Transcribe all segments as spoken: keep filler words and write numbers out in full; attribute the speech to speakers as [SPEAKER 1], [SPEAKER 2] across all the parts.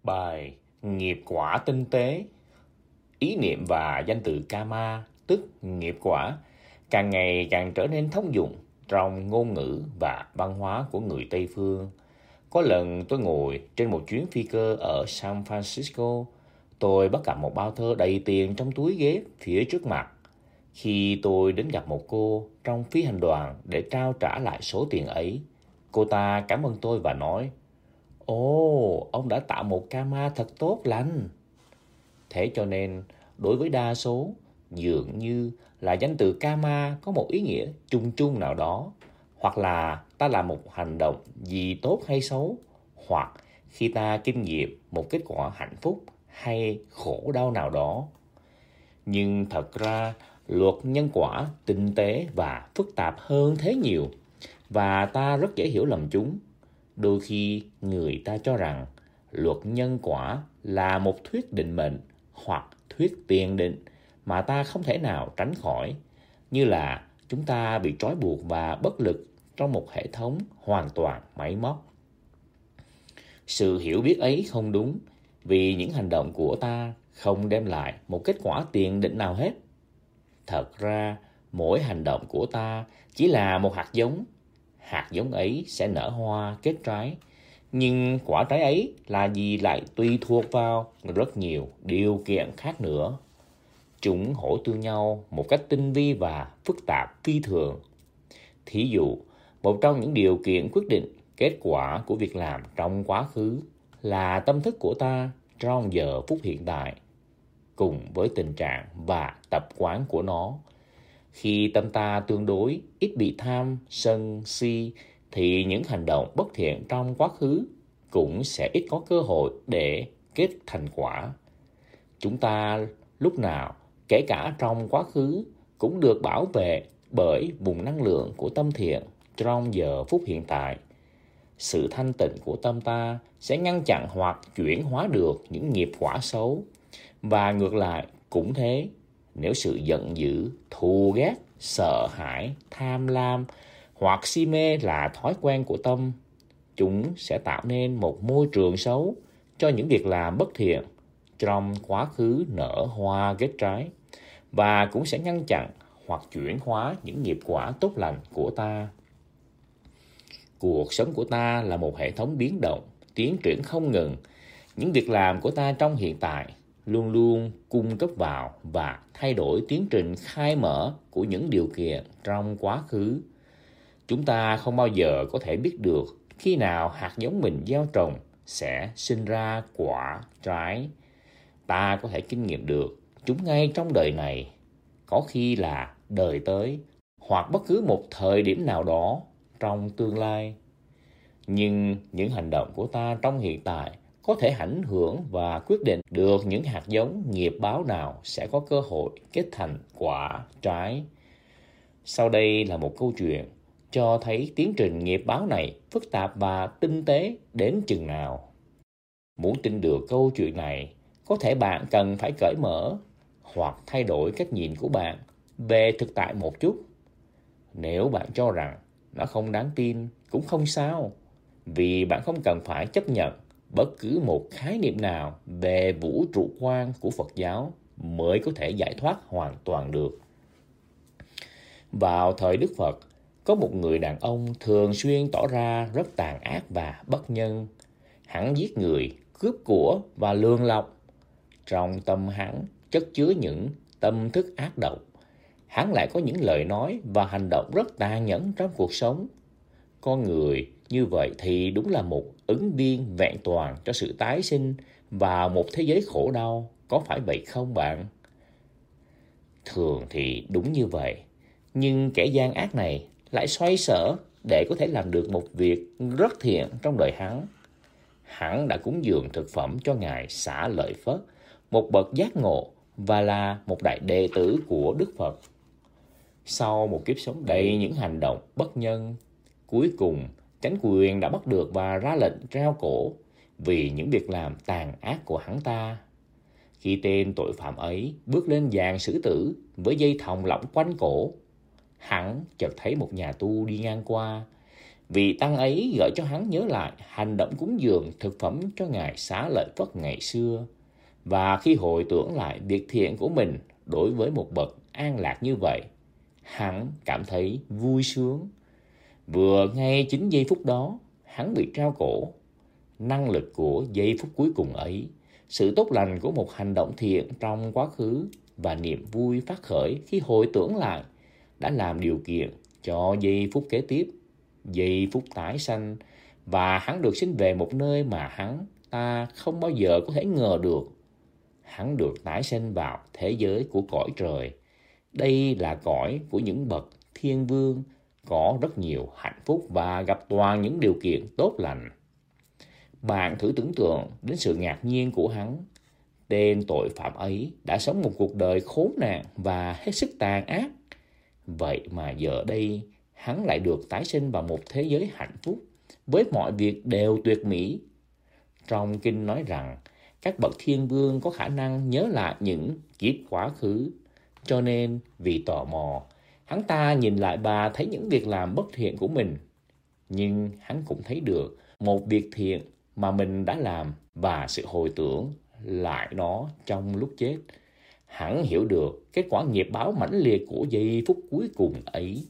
[SPEAKER 1] Bài nghiệp quả tinh tế. Ý niệm và danh từ karma, tức nghiệp quả, càng ngày càng trở nên thông dụng trong ngôn ngữ và văn hóa của người Tây phương. Có lần tôi ngồi trên một chuyến phi cơ ở San Francisco, tôi bắt gặp một bao thơ đầy tiền trong túi ghế phía trước mặt. Khi tôi đến gặp một cô trong phi hành đoàn để trao trả lại số tiền ấy, cô ta cảm ơn tôi và nói: "Ồ, ông đã tạo một karma thật tốt lành." Thế cho nên, đối với đa số, dường như là danh từ karma có một ý nghĩa chung chung nào đó, hoặc là ta làm một hành động gì tốt hay xấu, hoặc khi ta kinh nghiệm một kết quả hạnh phúc hay khổ đau nào đó. Nhưng thật ra, luật nhân quả tinh tế và phức tạp hơn thế nhiều, và ta rất dễ hiểu lầm chúng. Đôi khi người ta cho rằng luật nhân quả là một thuyết định mệnh hoặc thuyết tiền định mà ta không thể nào tránh khỏi, như là chúng ta bị trói buộc và bất lực trong một hệ thống hoàn toàn máy móc. Sự hiểu biết ấy không đúng, vì những hành động của ta không đem lại một kết quả tiền định nào hết. Thật ra, mỗi hành động của ta chỉ là một hạt giống. Hạt giống ấy sẽ nở hoa kết trái, nhưng quả trái ấy là gì lại tùy thuộc vào rất nhiều điều kiện khác nữa. Chúng hỗ tương nhau một cách tinh vi và phức tạp phi thường. Thí dụ, một trong những điều kiện quyết định kết quả của việc làm trong quá khứ là tâm thức của ta trong giờ phút hiện tại, cùng với tình trạng và tập quán của nó. Khi tâm ta tương đối ít bị tham, sân, si, thì những hành động bất thiện trong quá khứ cũng sẽ ít có cơ hội để kết thành quả. Chúng ta lúc nào, kể cả trong quá khứ, cũng được bảo vệ bởi vùng năng lượng của tâm thiện trong giờ phút hiện tại. Sự thanh tịnh của tâm ta sẽ ngăn chặn hoặc chuyển hóa được những nghiệp quả xấu. Và ngược lại cũng thế, nếu sự giận dữ, thù ghét, sợ hãi, tham lam hoặc si mê là thói quen của tâm, chúng sẽ tạo nên một môi trường xấu cho những việc làm bất thiện trong quá khứ nở hoa kết trái, và cũng sẽ ngăn chặn hoặc chuyển hóa những nghiệp quả tốt lành của ta. Cuộc sống của ta là một hệ thống biến động, tiến triển không ngừng. Những việc làm của ta trong hiện tại luôn luôn cung cấp vào và thay đổi tiến trình khai mở của những điều kiện trong quá khứ. Chúng ta không bao giờ có thể biết được khi nào hạt giống mình gieo trồng sẽ sinh ra quả, trái. Ta có thể kinh nghiệm được chúng ngay trong đời này, có khi là đời tới, hoặc bất cứ một thời điểm nào đó trong tương lai. Nhưng những hành động của ta trong hiện tại có thể ảnh hưởng và quyết định được những hạt giống nghiệp báo nào sẽ có cơ hội kết thành quả, trái. Sau đây là một câu chuyện cho thấy tiến trình nghiệp báo này phức tạp và tinh tế đến chừng nào. Muốn tin được câu chuyện này, có thể bạn cần phải cởi mở hoặc thay đổi cách nhìn của bạn về thực tại một chút. Nếu bạn cho rằng nó không đáng tin cũng không sao, vì bạn không cần phải chấp nhận bất cứ một khái niệm nào về vũ trụ quan của Phật giáo mới có thể giải thoát hoàn toàn được. Vào thời Đức Phật, có một người đàn ông thường xuyên tỏ ra rất tàn ác và bất nhân. Hắn giết người, cướp của và lường lọc. Trong tâm hắn chất chứa những tâm thức ác độc. Hắn lại có những lời nói và hành động rất tàn nhẫn trong cuộc sống. Con người như vậy thì đúng là một ứng viên vẹn toàn cho sự tái sinh và một thế giới khổ đau, có phải vậy không bạn? Thường thì đúng như vậy, nhưng kẻ gian ác này lại xoay sở để có thể làm được một việc rất thiện trong đời hắn. Hắn đã cúng dường thực phẩm cho Ngài Xá Lợi Phất, một bậc giác ngộ và là một đại đệ tử của Đức Phật. Sau một kiếp sống đầy những hành động bất nhân, cuối cùng chánh quyền đã bắt được và ra lệnh treo cổ vì những việc làm tàn ác của hắn ta. Khi tên tội phạm ấy bước lên giàn xử tử với dây thòng lọng quanh cổ, hắn chợt thấy một nhà tu đi ngang qua. Vị tăng ấy gợi cho hắn nhớ lại hành động cúng dường thực phẩm cho ngài Xá Lợi Phất ngày xưa. Và khi hồi tưởng lại việc thiện của mình đối với một bậc an lạc như vậy, hắn cảm thấy vui sướng. Vừa ngay chính giây phút đó, hắn bị treo cổ. Năng lực của giây phút cuối cùng ấy, sự tốt lành của một hành động thiện trong quá khứ và niềm vui phát khởi khi hồi tưởng lại đã làm điều kiện cho giây phút kế tiếp, giây phút tái sanh, và hắn được sinh về một nơi mà hắn ta không bao giờ có thể ngờ được. Hắn được tái sanh vào thế giới của cõi trời. Đây là cõi của những bậc thiên vương có rất nhiều hạnh phúc và gặp toàn những điều kiện tốt lành. Bạn thử tưởng tượng đến sự ngạc nhiên của hắn. Tên tội phạm ấy đã sống một cuộc đời khốn nạn và hết sức tàn ác. Vậy mà giờ đây, hắn lại được tái sinh vào một thế giới hạnh phúc, với mọi việc đều tuyệt mỹ. Trong kinh nói rằng, các bậc thiên vương có khả năng nhớ lại những kiếp quá khứ. Cho nên, vì tò mò, hắn ta nhìn lại và thấy những việc làm bất thiện của mình. Nhưng hắn cũng thấy được một việc thiện mà mình đã làm và sự hồi tưởng lại nó trong lúc chết. Hắn hiểu được kết quả nghiệp báo mãnh liệt của giây phút cuối cùng ấy.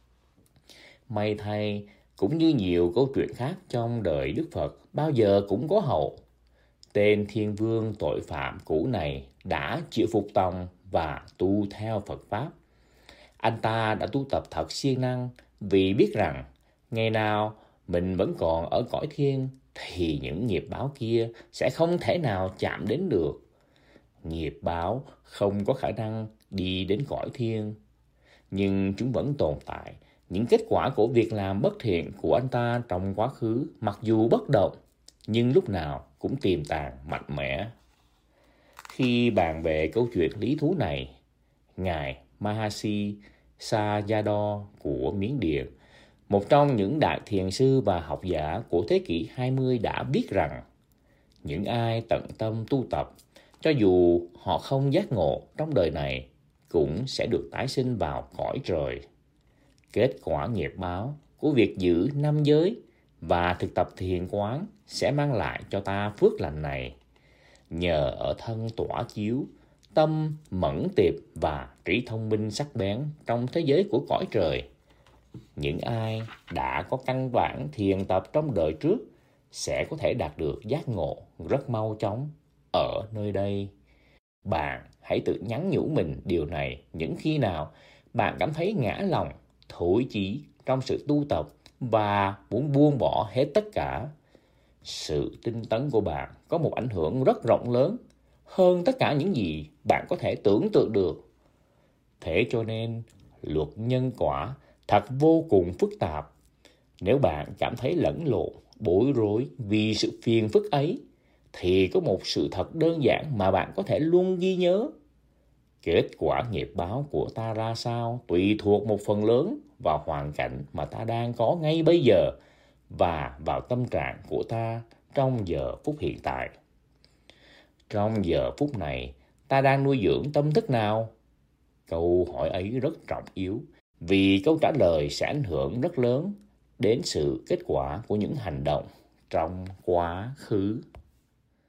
[SPEAKER 1] May thay, cũng như nhiều câu chuyện khác trong đời Đức Phật, bao giờ cũng có hậu. Tên thiên vương tội phạm cũ này đã chịu phục tòng và tu theo Phật Pháp. Anh ta đã tu tập thật siêng năng vì biết rằng ngày nào mình vẫn còn ở cõi thiên thì những nghiệp báo kia sẽ không thể nào chạm đến được. Nghiệp báo không có khả năng đi đến cõi thiên, nhưng chúng vẫn tồn tại. Những kết quả của việc làm bất thiện của anh ta trong quá khứ mặc dù bất động, nhưng lúc nào cũng tiềm tàng mạnh mẽ. Khi bàn về câu chuyện lý thú này, Ngài Mahasi Sayadaw của Miến Điện, một trong những đại thiền sư và học giả của thế kỷ hai mươi đã biết rằng những ai tận tâm tu tập, cho dù họ không giác ngộ trong đời này, cũng sẽ được tái sinh vào cõi trời. Kết quả nghiệp báo của việc giữ năm giới và thực tập thiền quán sẽ mang lại cho ta phước lành này. Nhờ ở thân tỏa chiếu, tâm mẫn tiệp và trí thông minh sắc bén trong thế giới của cõi trời, những ai đã có căn bản thiền tập trong đời trước sẽ có thể đạt được giác ngộ rất mau chóng ở nơi đây. Bạn hãy tự nhắn nhủ mình điều này những khi nào bạn cảm thấy ngã lòng, thối chí trong sự tu tập và muốn buông bỏ hết tất cả. Sự tinh tấn của bạn có một ảnh hưởng rất rộng lớn hơn tất cả những gì bạn có thể tưởng tượng được. Thế cho nên, luật nhân quả thật vô cùng phức tạp. Nếu bạn cảm thấy lẫn lộn, bối rối vì sự phiền phức ấy, thì có một sự thật đơn giản mà bạn có thể luôn ghi nhớ. Kết quả nghiệp báo của ta ra sao tùy thuộc một phần lớn vào hoàn cảnh mà ta đang có ngay bây giờ và vào tâm trạng của ta trong giờ phút hiện tại. Trong giờ phút này, ta đang nuôi dưỡng tâm thức nào? Câu hỏi ấy rất trọng yếu, vì câu trả lời sẽ ảnh hưởng rất lớn đến sự kết quả của những hành động trong quá khứ.